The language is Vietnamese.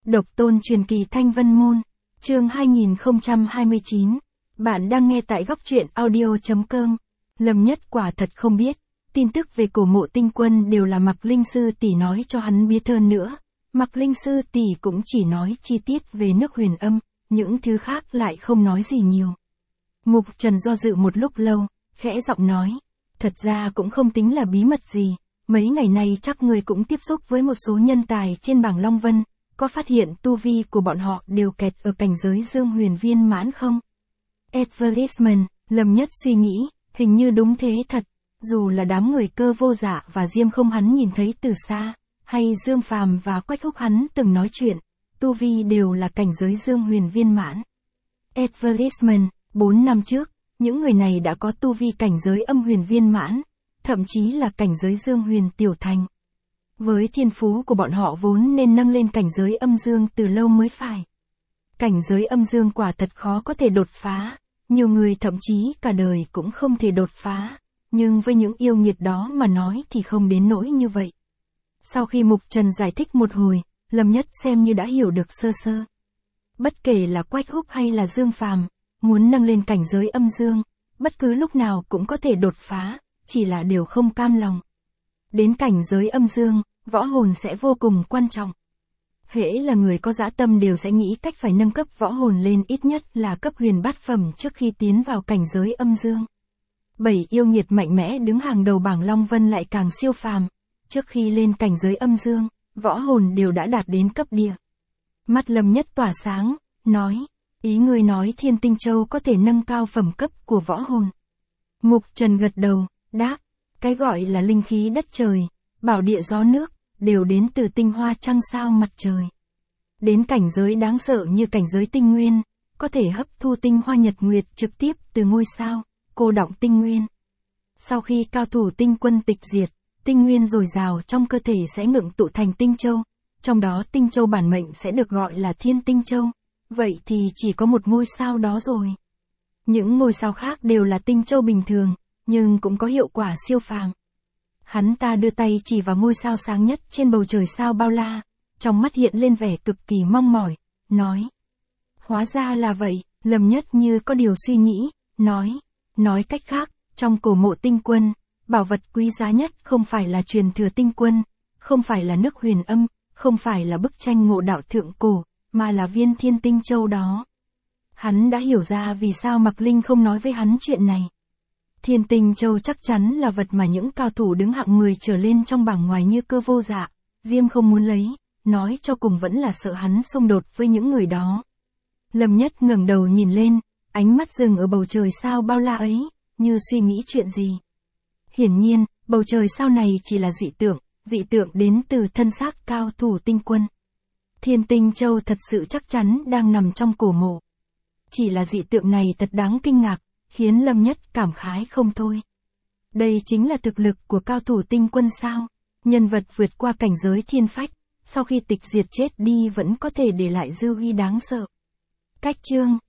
Độc tôn truyền kỳ Thanh Vân Môn, chương 2029. Bạn đang nghe tại góc truyện audio.com. Lâm Nhất quả thật không biết, tin tức về cổ mộ tinh quân đều là Mạc Linh Sư tỷ nói cho hắn biết hơn nữa. Mạc Linh Sư tỷ cũng chỉ nói chi tiết về nước Huyền Âm, những thứ khác lại không nói gì nhiều. Mục Trần do dự một lúc lâu, khẽ giọng nói, thật ra cũng không tính là bí mật gì, mấy ngày nay chắc người cũng tiếp xúc với một số nhân tài trên bảng Long Vân, có phát hiện tu vi của bọn họ đều kẹt ở cảnh giới Dương Huyền viên mãn không? Advertisement, Lâm Nhất suy nghĩ, hình như đúng thế thật, dù là đám người Cơ Vô Dạ và Diêm Không hắn nhìn thấy từ xa, hay Dương Phàm và Quách Húc hắn từng nói chuyện, tu vi đều là cảnh giới Dương Huyền viên mãn. Advertisement, 4 năm trước, những người này đã có tu vi cảnh giới âm huyền viên mãn, thậm chí là cảnh giới Dương Huyền tiểu thành. Với thiên phú của bọn họ vốn nên nâng lên cảnh giới âm dương từ lâu mới phải. Cảnh giới âm dương quả thật khó có thể đột phá, nhiều người thậm chí cả đời cũng không thể đột phá, nhưng với những yêu nghiệt đó mà nói thì không đến nỗi như vậy. Sau khi Mục Trần giải thích một hồi, Lâm Nhất xem như đã hiểu được sơ sơ. Bất kể là Quách Húc hay là Dương Phàm, muốn nâng lên cảnh giới âm dương, bất cứ lúc nào cũng có thể đột phá, chỉ là điều không cam lòng. Đến cảnh giới âm dương, võ hồn sẽ vô cùng quan trọng. Hễ là người có dã tâm đều sẽ nghĩ cách phải nâng cấp võ hồn lên ít nhất là cấp huyền bát phẩm trước khi tiến vào cảnh giới âm dương. 7 yêu nghiệt mạnh mẽ đứng hàng đầu bảng Long Vân lại càng siêu phàm, trước khi lên cảnh giới âm dương, võ hồn đều đã đạt đến cấp địa. Mắt Lâm Nhất tỏa sáng, nói, ý ngươi nói Thiên Tinh Châu có thể nâng cao phẩm cấp của võ hồn. Mục Trần gật đầu, đáp, cái gọi là linh khí đất trời, bảo địa gió nước, đều đến từ tinh hoa trăng sao mặt trời. Đến cảnh giới đáng sợ như cảnh giới tinh nguyên, có thể hấp thu tinh hoa nhật nguyệt trực tiếp từ ngôi sao, cô đọng tinh nguyên. Sau khi cao thủ tinh quân tịch diệt, tinh nguyên dồi dào trong cơ thể sẽ ngưng tụ thành tinh châu, trong đó tinh châu bản mệnh sẽ được gọi là Thiên Tinh Châu. Vậy thì chỉ có một ngôi sao đó rồi. Những ngôi sao khác đều là tinh châu bình thường, nhưng cũng có hiệu quả siêu phàm. Hắn ta đưa tay chỉ vào ngôi sao sáng nhất trên bầu trời sao bao la, trong mắt hiện lên vẻ cực kỳ mong mỏi, nói. Hóa ra là vậy, Lâm Nhất như có điều suy nghĩ, nói cách khác, trong cổ mộ tinh quân, bảo vật quý giá nhất không phải là truyền thừa tinh quân, không phải là nước Huyền Âm, không phải là bức tranh ngộ đạo thượng cổ, mà là viên Thiên Tinh Châu đó. Hắn đã hiểu ra vì sao Mạc Linh không nói với hắn chuyện này. Thiên Tinh Châu chắc chắn là vật mà những cao thủ đứng hạng 10 trở lên trong bảng ngoài như Cơ Vô Dạ, Diêm không muốn lấy, nói cho cùng vẫn là sợ hắn xung đột với những người đó. Lâm Nhất ngẩng đầu nhìn lên, ánh mắt dừng ở bầu trời sao bao la ấy, như suy nghĩ chuyện gì. Hiển nhiên, bầu trời sao này chỉ là dị tượng đến từ thân xác cao thủ tinh quân. Thiên Tinh Châu thật sự chắc chắn đang nằm trong cổ mộ. Chỉ là dị tượng này thật đáng kinh ngạc, khiến Lâm Nhất cảm khái không thôi. Đây chính là thực lực của cao thủ tinh quân sao? Nhân vật vượt qua cảnh giới thiên phách, sau khi tịch diệt chết đi vẫn có thể để lại dư uy đáng sợ. Cách chương